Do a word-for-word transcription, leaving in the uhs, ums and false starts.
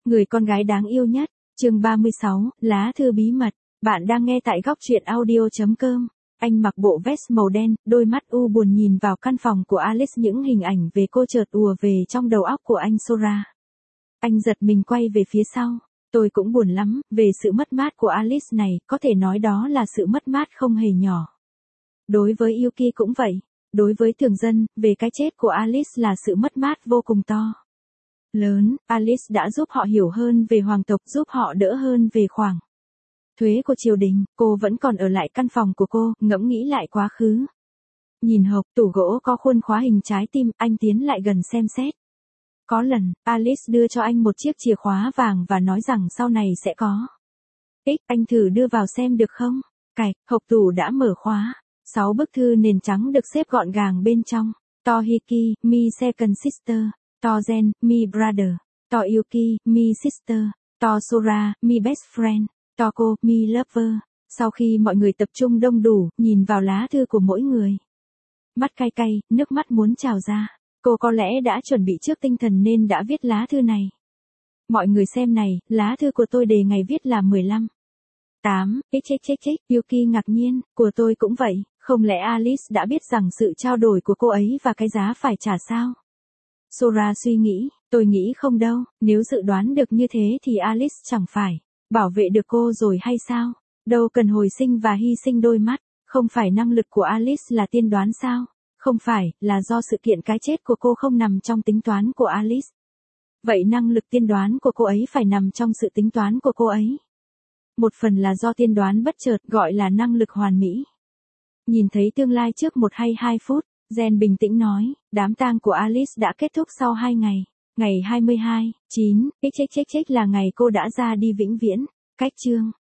Người con gái đáng yêu nhất, chương ba mươi sáu, lá thư bí mật. Bạn đang nghe tại góc truyện audio.com. Anh mặc bộ vest màu đen, đôi mắt u buồn nhìn vào căn phòng của Alice, những hình ảnh về cô chợt ùa về trong đầu óc của anh Sora. Anh giật mình quay về phía sau. Tôi cũng buồn lắm, về sự mất mát của Alice này, có thể nói đó là sự mất mát không hề nhỏ. Đối với Yuki cũng vậy. Đối với thường dân, về cái chết của Alice là sự mất mát vô cùng to lớn. Alice đã giúp họ hiểu hơn về hoàng tộc, giúp họ đỡ hơn về khoản thuế của triều đình. Cô vẫn còn ở lại căn phòng của cô, ngẫm nghĩ lại quá khứ. Nhìn hộp tủ gỗ có khuôn khóa hình trái tim, anh tiến lại gần xem xét. Có lần, Alice đưa cho anh một chiếc chìa khóa vàng và nói rằng sau này sẽ có ích, anh thử đưa vào xem được không? Cạch, hộp tủ đã mở khóa. Sáu bức thư nền trắng được xếp gọn gàng bên trong. Tohiki, me second sister. Tozen, me brother. Toyuki, me sister. Tosora, me best friend. Toko, me lover. Sau khi mọi người tập trung đông đủ, nhìn vào lá thư của mỗi người. Mắt cay cay, nước mắt muốn trào ra. Cô có lẽ đã chuẩn bị trước tinh thần nên đã viết lá thư này. Mọi người xem này, lá thư của tôi đề ngày viết là mười lăm. tám, chết chết chết chết, Yuki ngạc nhiên, của tôi cũng vậy, không lẽ Alice đã biết rằng sự trao đổi của cô ấy và cái giá phải trả sao? Sora suy nghĩ, tôi nghĩ không đâu, nếu dự đoán được như thế thì Alice chẳng phải bảo vệ được cô rồi hay sao? Đâu cần hồi sinh và hy sinh đôi mắt, không phải năng lực của Alice là tiên đoán sao? Không phải, là do sự kiện cái chết của cô không nằm trong tính toán của Alice. Vậy năng lực tiên đoán của cô ấy phải nằm trong sự tính toán của cô ấy. Một phần là do tiên đoán bất chợt, gọi là năng lực hoàn mỹ. Nhìn thấy tương lai trước một hay hai phút, Jen bình tĩnh nói, đám tang của Alice đã kết thúc sau hai ngày. Ngày hai mươi hai, chín, chết chết chết chết là ngày cô đã ra đi vĩnh viễn. Cách chương